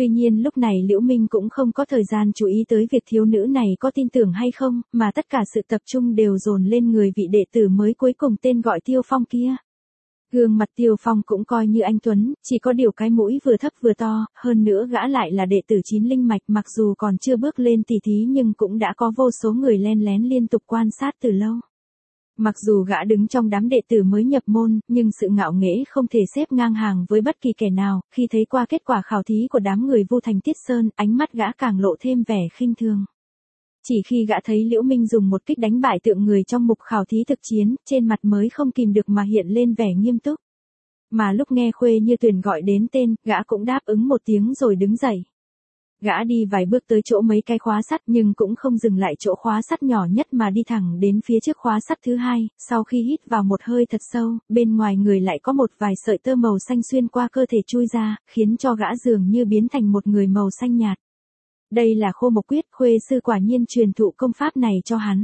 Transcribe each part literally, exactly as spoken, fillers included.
Tuy nhiên lúc này Liễu Minh cũng không có thời gian chú ý tới việc thiếu nữ này có tin tưởng hay không, mà tất cả sự tập trung đều dồn lên người vị đệ tử mới cuối cùng tên gọi Tiêu Phong kia. Gương mặt Tiêu Phong cũng coi như anh tuấn, chỉ có điều cái mũi vừa thấp vừa to, hơn nữa gã lại là đệ tử chín linh mạch, mặc dù còn chưa bước lên tỷ thí nhưng cũng đã có vô số người len lén liên tục quan sát từ lâu. Mặc dù gã đứng trong đám đệ tử mới nhập môn, nhưng sự ngạo nghễ không thể xếp ngang hàng với bất kỳ kẻ nào, khi thấy qua kết quả khảo thí của đám người Vu Thành Tiết Sơn, ánh mắt gã càng lộ thêm vẻ khinh thường. Chỉ khi gã thấy Liễu Minh dùng một kích đánh bại tượng người trong mục khảo thí thực chiến, trên mặt mới không kìm được mà hiện lên vẻ nghiêm túc. Mà lúc nghe Khuê Như Tuyền gọi đến tên, gã cũng đáp ứng một tiếng rồi đứng dậy. Gã đi vài bước tới chỗ mấy cái khóa sắt nhưng cũng không dừng lại chỗ khóa sắt nhỏ nhất mà đi thẳng đến phía trước khóa sắt thứ hai, sau khi hít vào một hơi thật sâu, bên ngoài người lại có một vài sợi tơ màu xanh xuyên qua cơ thể chui ra, khiến cho gã dường như biến thành một người màu xanh nhạt. Đây là Khô Mộc Quyết, Khuê sư quả nhiên truyền thụ công pháp này cho hắn.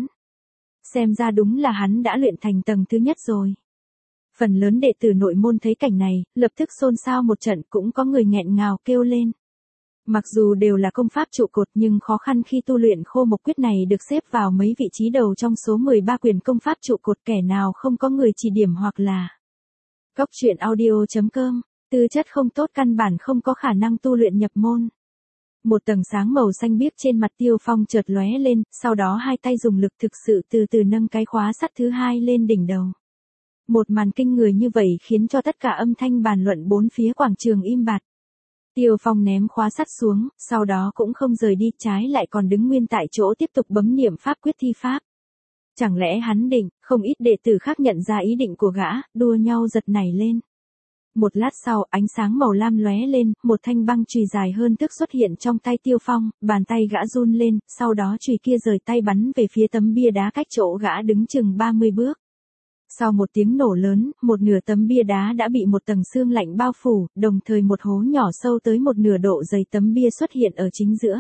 Xem ra đúng là hắn đã luyện thành tầng thứ nhất rồi. Phần lớn đệ tử nội môn thấy cảnh này, lập tức xôn xao một trận, cũng có người nghẹn ngào kêu lên. Mặc dù đều là công pháp trụ cột nhưng khó khăn khi tu luyện Khô Mộc Quyết này được xếp vào mấy vị trí đầu trong số mười ba quyền công pháp trụ cột, kẻ nào không có người chỉ điểm hoặc là Cóc truyện audio chấm com, tư chất không tốt căn bản không có khả năng tu luyện nhập môn. Một tầng sáng màu xanh biếc trên mặt Tiêu Phong chợt lóe lên, sau đó hai tay dùng lực thực sự từ từ nâng cái khóa sắt thứ hai lên đỉnh đầu. Một màn kinh người như vậy khiến cho tất cả âm thanh bàn luận bốn phía quảng trường im bặt. Tiêu Phong ném khóa sắt xuống, sau đó cũng không rời đi, trái lại còn đứng nguyên tại chỗ tiếp tục bấm niệm pháp quyết thi pháp. Chẳng lẽ hắn định, không ít đệ tử khác nhận ra ý định của gã, đua nhau giật nảy lên. Một lát sau, ánh sáng màu lam lóe lên, một thanh băng chùy dài hơn thước xuất hiện trong tay Tiêu Phong, bàn tay gã run lên, sau đó chùy kia rời tay bắn về phía tấm bia đá cách chỗ gã đứng chừng ba mươi bước. Sau một tiếng nổ lớn, một nửa tấm bia đá đã bị một tầng sương lạnh bao phủ, đồng thời một hố nhỏ sâu tới một nửa độ dày tấm bia xuất hiện ở chính giữa.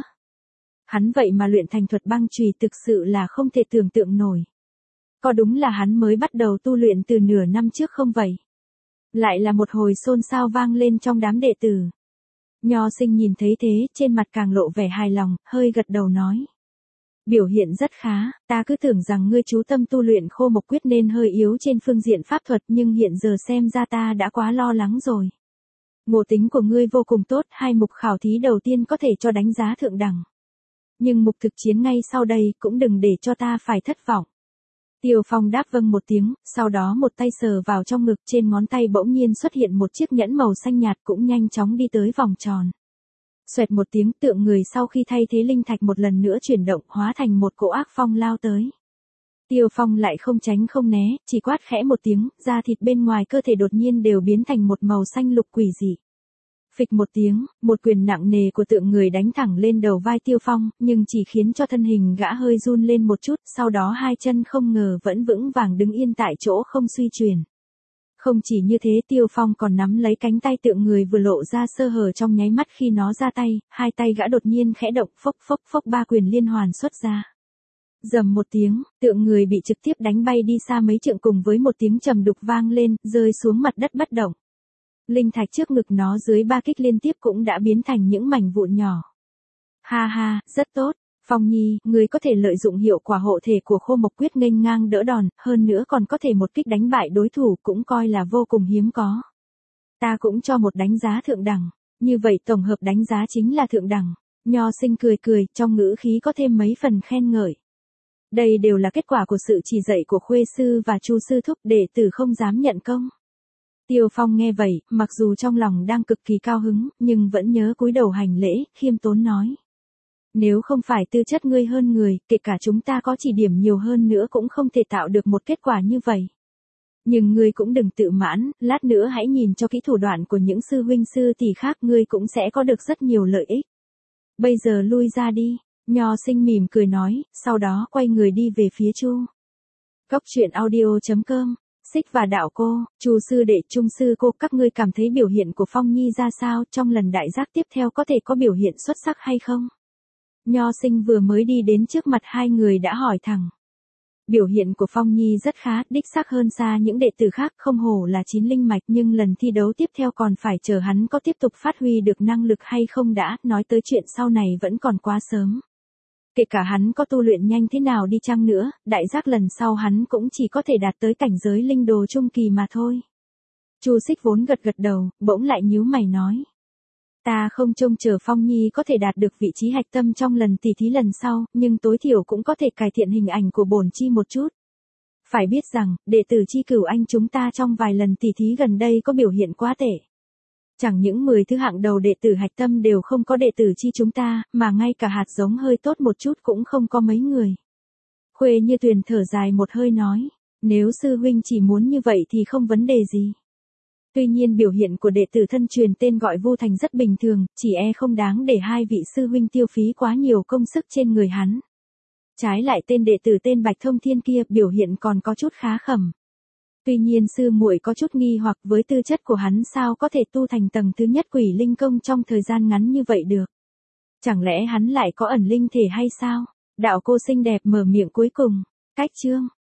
Hắn vậy mà luyện thành thuật băng chùy, thực sự là không thể tưởng tượng nổi. Có đúng là hắn mới bắt đầu tu luyện từ nửa năm trước không vậy? Lại là một hồi xôn xao vang lên trong đám đệ tử. Nho Sinh nhìn thấy thế, trên mặt càng lộ vẻ hài lòng, hơi gật đầu nói. Biểu hiện rất khá, ta cứ tưởng rằng ngươi chú tâm tu luyện Khô Mộc Quyết nên hơi yếu trên phương diện pháp thuật, nhưng hiện giờ xem ra ta đã quá lo lắng rồi. Ngộ tính của ngươi vô cùng tốt, hai mục khảo thí đầu tiên có thể cho đánh giá thượng đẳng. Nhưng mục thực chiến ngay sau đây cũng đừng để cho ta phải thất vọng. Tiêu Phong đáp vâng một tiếng, sau đó một tay sờ vào trong ngực, trên ngón tay bỗng nhiên xuất hiện một chiếc nhẫn màu xanh nhạt, cũng nhanh chóng đi tới vòng tròn. Xoẹt một tiếng, tượng người sau khi thay thế linh thạch một lần nữa chuyển động, hóa thành một cỗ ác phong lao tới. Tiêu Phong lại không tránh không né, chỉ quát khẽ một tiếng, da thịt bên ngoài cơ thể đột nhiên đều biến thành một màu xanh lục quỷ dị. Phịch một tiếng, một quyền nặng nề của tượng người đánh thẳng lên đầu vai Tiêu Phong, nhưng chỉ khiến cho thân hình gã hơi run lên một chút, sau đó hai chân không ngờ vẫn vững vàng đứng yên tại chỗ không suy chuyển. Không chỉ như thế, Tiêu Phong còn nắm lấy cánh tay tượng người vừa lộ ra sơ hở trong nháy mắt khi nó ra tay, hai tay gã đột nhiên khẽ động, phốc phốc phốc ba quyền liên hoàn xuất ra. Rầm một tiếng, tượng người bị trực tiếp đánh bay đi xa mấy trượng cùng với một tiếng trầm đục vang lên, rơi xuống mặt đất bất động. Linh thạch trước ngực nó dưới ba kích liên tiếp cũng đã biến thành những mảnh vụn nhỏ. Ha ha, rất tốt, Phong Nhi, người có thể lợi dụng hiệu quả hộ thể của Khô Mộc Quyết nghênh ngang đỡ đòn, hơn nữa còn có thể một kích đánh bại đối thủ, cũng coi là vô cùng hiếm có. Ta cũng cho một đánh giá thượng đẳng, như vậy tổng hợp đánh giá chính là thượng đẳng. Nho Sinh cười cười, trong ngữ khí có thêm mấy phần khen ngợi. Đây đều là kết quả của sự chỉ dạy của Khuê sư và Chu sư thúc, đệ tử không dám nhận công. Tiêu Phong nghe vậy, mặc dù trong lòng đang cực kỳ cao hứng, nhưng vẫn nhớ cúi đầu hành lễ, khiêm tốn nói. Nếu không phải tư chất ngươi hơn người, kể cả chúng ta có chỉ điểm nhiều hơn nữa cũng không thể tạo được một kết quả như vậy. Nhưng ngươi cũng đừng tự mãn, lát nữa hãy nhìn cho kỹ thủ đoạn của những sư huynh sư tỷ khác, ngươi cũng sẽ có được rất nhiều lợi ích. Bây giờ lui ra đi, Nho Sinh mỉm cười nói, sau đó quay người đi về phía Chu. Cóc truyện audio chấm com. Xích và đạo cô, Chu sư đệ, Trung sư cô, các ngươi cảm thấy biểu hiện của Phong Nhi ra sao, trong lần đại giác tiếp theo có thể có biểu hiện xuất sắc hay không? Nho Sinh vừa mới đi đến trước mặt hai người đã hỏi thẳng. Biểu hiện của Phong Nhi rất khá, đích xác hơn xa những đệ tử khác, không hổ là chín linh mạch, nhưng lần thi đấu tiếp theo còn phải chờ hắn có tiếp tục phát huy được năng lực hay không đã, nói tới chuyện sau này vẫn còn quá sớm. Kể cả hắn có tu luyện nhanh thế nào đi chăng nữa, đại giác lần sau hắn cũng chỉ có thể đạt tới cảnh giới linh đồ trung kỳ mà thôi. Chu Xích vốn gật gật đầu, bỗng lại nhíu mày nói. Ta không trông chờ Phong Nhi có thể đạt được vị trí hạch tâm trong lần tỉ thí lần sau, nhưng tối thiểu cũng có thể cải thiện hình ảnh của bổn chi một chút. Phải biết rằng, đệ tử Chi Cửu Anh chúng ta trong vài lần tỉ thí gần đây có biểu hiện quá tệ. Chẳng những mười thứ hạng đầu đệ tử hạch tâm đều không có đệ tử Chi chúng ta, mà ngay cả hạt giống hơi tốt một chút cũng không có mấy người. Khuê Như Tuyền thở dài một hơi nói, nếu sư huynh chỉ muốn như vậy thì không vấn đề gì. Tuy nhiên biểu hiện của đệ tử thân truyền tên gọi Vu Thành rất bình thường, chỉ e không đáng để hai vị sư huynh tiêu phí quá nhiều công sức trên người hắn. Trái lại tên đệ tử tên Bạch Thông Thiên kia biểu hiện còn có chút khá khẩm. Tuy nhiên sư muội có chút nghi hoặc với tư chất của hắn sao có thể tu thành tầng thứ nhất quỷ linh công trong thời gian ngắn như vậy được. Chẳng lẽ hắn lại có ẩn linh thể hay sao? Đạo cô xinh đẹp mở miệng cuối cùng, cách chương.